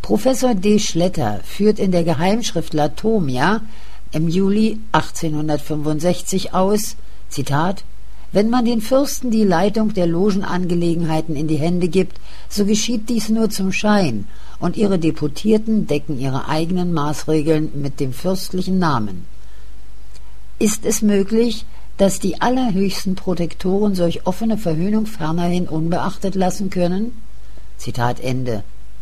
Professor D. Schletter führt in der Geheimschrift Latomia im Juli 1865 aus, Zitat: »Wenn man den Fürsten die Leitung der Logenangelegenheiten in die Hände gibt, so geschieht dies nur zum Schein, und ihre Deputierten decken ihre eigenen Maßregeln mit dem fürstlichen Namen. Ist es möglich, dass die allerhöchsten Protektoren solch offene Verhöhnung fernerhin unbeachtet lassen können?« Zitat Ende.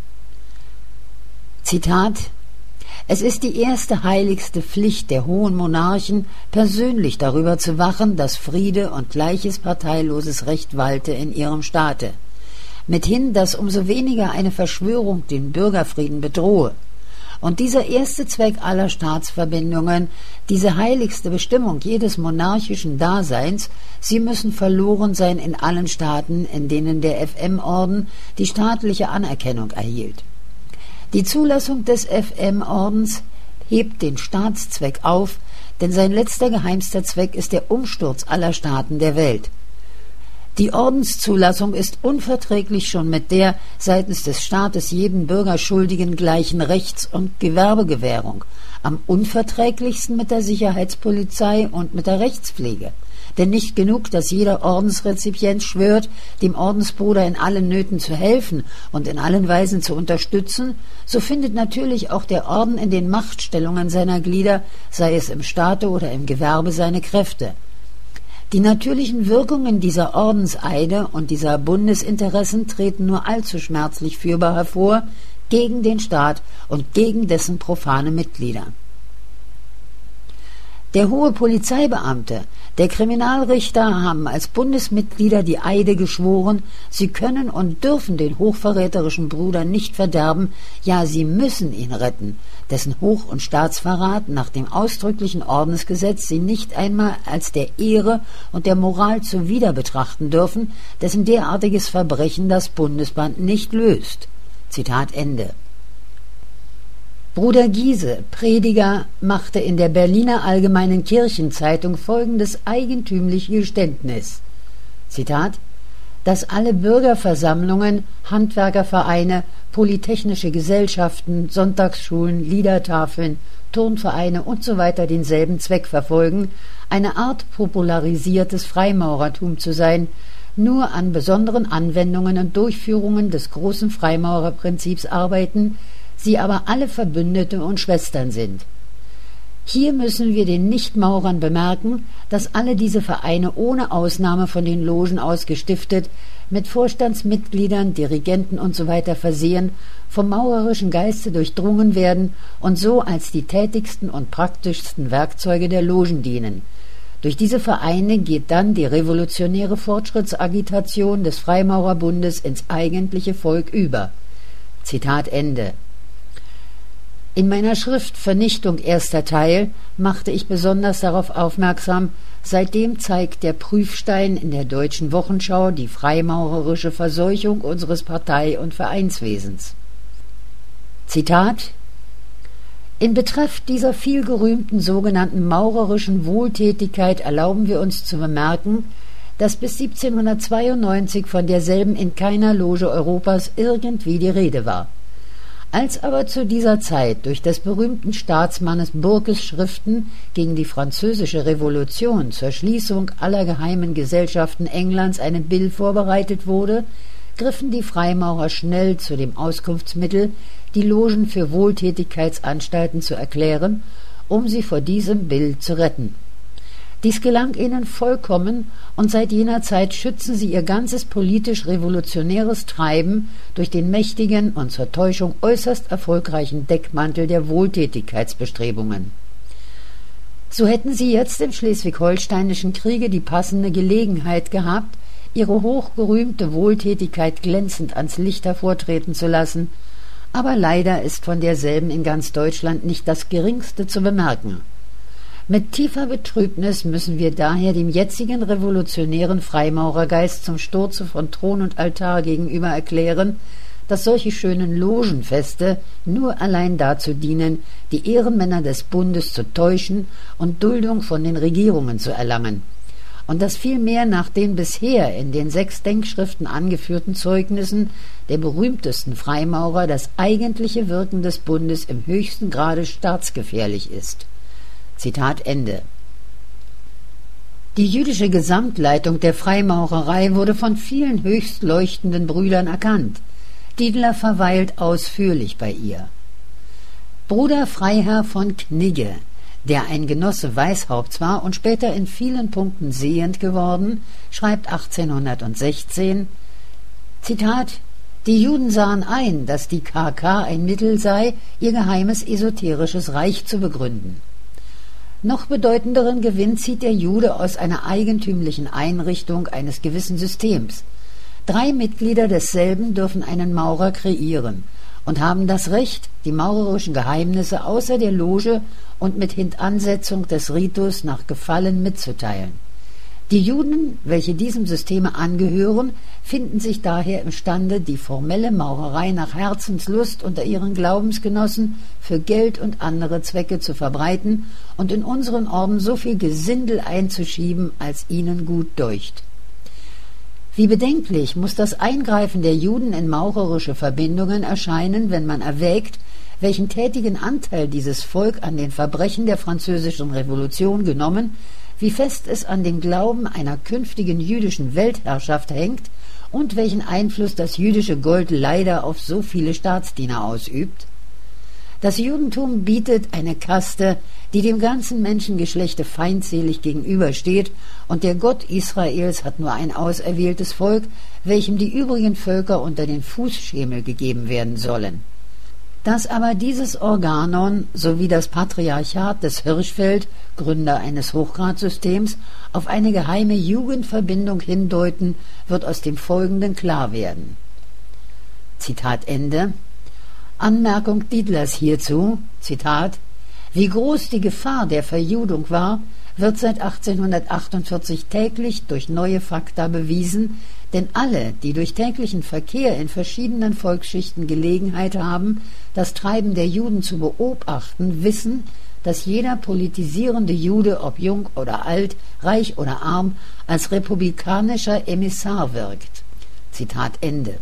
Zitat: »Es ist die erste heiligste Pflicht der hohen Monarchen, persönlich darüber zu wachen, dass Friede und gleiches parteiloses Recht walte in ihrem Staate. Mithin, dass umso weniger eine Verschwörung den Bürgerfrieden bedrohe. Und dieser erste Zweck aller Staatsverbindungen, diese heiligste Bestimmung jedes monarchischen Daseins, sie müssen verloren sein in allen Staaten, in denen der FM-Orden die staatliche Anerkennung erhielt. Die Zulassung des FM-Ordens hebt den Staatszweck auf, denn sein letzter geheimster Zweck ist der Umsturz aller Staaten der Welt. Die Ordenszulassung ist unverträglich schon mit der seitens des Staates jedem Bürger schuldigen gleichen Rechts- und Gewerbegewährung, am unverträglichsten mit der Sicherheitspolizei und mit der Rechtspflege. Denn nicht genug, dass jeder Ordensrezipient schwört, dem Ordensbruder in allen Nöten zu helfen und in allen Weisen zu unterstützen, so findet natürlich auch der Orden in den Machtstellungen seiner Glieder, sei es im Staate oder im Gewerbe, seine Kräfte. Die natürlichen Wirkungen dieser Ordenseide und dieser Bundesinteressen treten nur allzu schmerzlich fühlbar hervor gegen den Staat und gegen dessen profane Mitglieder. Der hohe Polizeibeamte, der Kriminalrichter haben als Bundesmitglieder die Eide geschworen, sie können und dürfen den hochverräterischen Bruder nicht verderben, ja, sie müssen ihn retten, dessen Hoch- und Staatsverrat nach dem ausdrücklichen Ordensgesetz sie nicht einmal als der Ehre und der Moral zuwider betrachten dürfen, dessen derartiges Verbrechen das Bundesband nicht löst.« Zitat Ende. Bruder Giese, Prediger, machte in der Berliner Allgemeinen Kirchenzeitung folgendes eigentümliche Geständnis. Zitat: »Dass alle Bürgerversammlungen, Handwerkervereine, polytechnische Gesellschaften, Sonntagsschulen, Liedertafeln, Turnvereine usw. denselben Zweck verfolgen, eine Art popularisiertes Freimaurertum zu sein, nur an besonderen Anwendungen und Durchführungen des großen Freimaurerprinzips arbeiten, sie aber alle Verbündete und Schwestern sind. Hier müssen wir den Nichtmaurern bemerken, dass alle diese Vereine ohne Ausnahme von den Logen aus gestiftet, mit Vorstandsmitgliedern, Dirigenten usw. versehen, vom maurerischen Geiste durchdrungen werden und so als die tätigsten und praktischsten Werkzeuge der Logen dienen. Durch diese Vereine geht dann die revolutionäre Fortschrittsagitation des Freimaurerbundes ins eigentliche Volk über.« Zitat Ende. In meiner Schrift Vernichtung erster Teil machte ich besonders darauf aufmerksam, seitdem zeigt der Prüfstein in der Deutschen Wochenschau die freimaurerische Verseuchung unseres Partei- und Vereinswesens. Zitat: »In Betreff dieser vielgerühmten sogenannten maurerischen Wohltätigkeit erlauben wir uns zu bemerken, dass bis 1792 von derselben in keiner Loge Europas irgendwie die Rede war. Als aber zu dieser Zeit durch des berühmten Staatsmannes Burkes Schriften gegen die französische Revolution zur Schließung aller geheimen Gesellschaften Englands eine Bill vorbereitet wurde, griffen die Freimaurer schnell zu dem Auskunftsmittel, die Logen für Wohltätigkeitsanstalten zu erklären, um sie vor diesem Bill zu retten. Dies gelang ihnen vollkommen, und seit jener Zeit schützen sie ihr ganzes politisch-revolutionäres Treiben durch den mächtigen und zur Täuschung äußerst erfolgreichen Deckmantel der Wohltätigkeitsbestrebungen. So hätten sie jetzt im Schleswig-Holsteinischen Kriege die passende Gelegenheit gehabt, ihre hochgerühmte Wohltätigkeit glänzend ans Licht hervortreten zu lassen, aber leider ist von derselben in ganz Deutschland nicht das Geringste zu bemerken. Mit tiefer Betrübnis müssen wir daher dem jetzigen revolutionären Freimaurergeist zum Sturze von Thron und Altar gegenüber erklären, dass solche schönen Logenfeste nur allein dazu dienen, die Ehrenmänner des Bundes zu täuschen und Duldung von den Regierungen zu erlangen. und dass vielmehr nach den bisher in den 6 Denkschriften angeführten Zeugnissen der berühmtesten Freimaurer das eigentliche Wirken des Bundes im höchsten Grade staatsgefährlich ist. Zitat Ende. Die jüdische Gesamtleitung der Freimaurerei wurde von vielen höchst leuchtenden Brüdern erkannt. Dietler verweilt ausführlich bei ihr. Bruder Freiherr von Knigge, der ein Genosse Weishaupts war und später in vielen Punkten sehend geworden, schreibt 1816, Zitat, die Juden sahen ein, dass die KK ein Mittel sei, ihr geheimes esoterisches Reich zu begründen. Noch bedeutenderen Gewinn zieht der Jude aus einer eigentümlichen Einrichtung eines gewissen Systems. 3 Mitglieder desselben dürfen einen Maurer kreieren und haben das Recht, die maurerischen Geheimnisse außer der Loge und mit Hintansetzung des Ritus nach Gefallen mitzuteilen. Die Juden, welche diesem Systeme angehören, finden sich daher imstande, die formelle Maurerei nach Herzenslust unter ihren Glaubensgenossen für Geld und andere Zwecke zu verbreiten und in unseren Orden so viel Gesindel einzuschieben, als ihnen gut deucht. Wie bedenklich muss das Eingreifen der Juden in maurerische Verbindungen erscheinen, wenn man erwägt, welchen tätigen Anteil dieses Volk an den Verbrechen der Französischen Revolution genommen, wie fest es an dem Glauben einer künftigen jüdischen Weltherrschaft hängt und welchen Einfluss das jüdische Gold leider auf so viele Staatsdiener ausübt. Das Judentum bietet eine Kaste, die dem ganzen Menschengeschlechte feindselig gegenübersteht, und der Gott Israels hat nur ein auserwähltes Volk, welchem die übrigen Völker unter den Fußschemel gegeben werden sollen. Dass aber dieses Organon sowie das Patriarchat des Hirschfeld, Gründer eines Hochgradsystems, auf eine geheime Jugendverbindung hindeuten, wird aus dem Folgenden klar werden. Zitat Ende. Anmerkung Dietlers hierzu, Zitat, wie groß die Gefahr der Verjudung war, wird seit 1848 täglich durch neue Fakta bewiesen, denn alle, die durch täglichen Verkehr in verschiedenen Volksschichten Gelegenheit haben, das Treiben der Juden zu beobachten, wissen, dass jeder politisierende Jude, ob jung oder alt, reich oder arm, als republikanischer Emissar wirkt. Zitat Ende.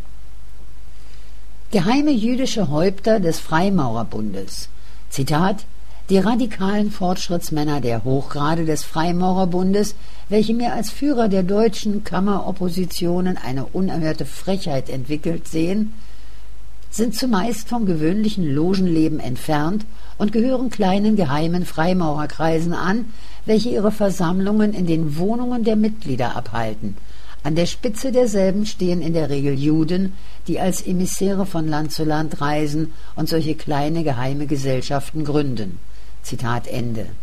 Geheime jüdische Häupter des Freimaurerbundes. Zitat, die radikalen Fortschrittsmänner der Hochgrade des Freimaurerbundes, welche mir als Führer der deutschen Kammeroppositionen eine unerhörte Frechheit entwickelt sehen, sind zumeist vom gewöhnlichen Logenleben entfernt und gehören kleinen geheimen Freimaurerkreisen an, welche ihre Versammlungen in den Wohnungen der Mitglieder abhalten. An der Spitze derselben stehen in der Regel Juden, die als Emissäre von Land zu Land reisen und solche kleine geheime Gesellschaften gründen. Zitat Ende.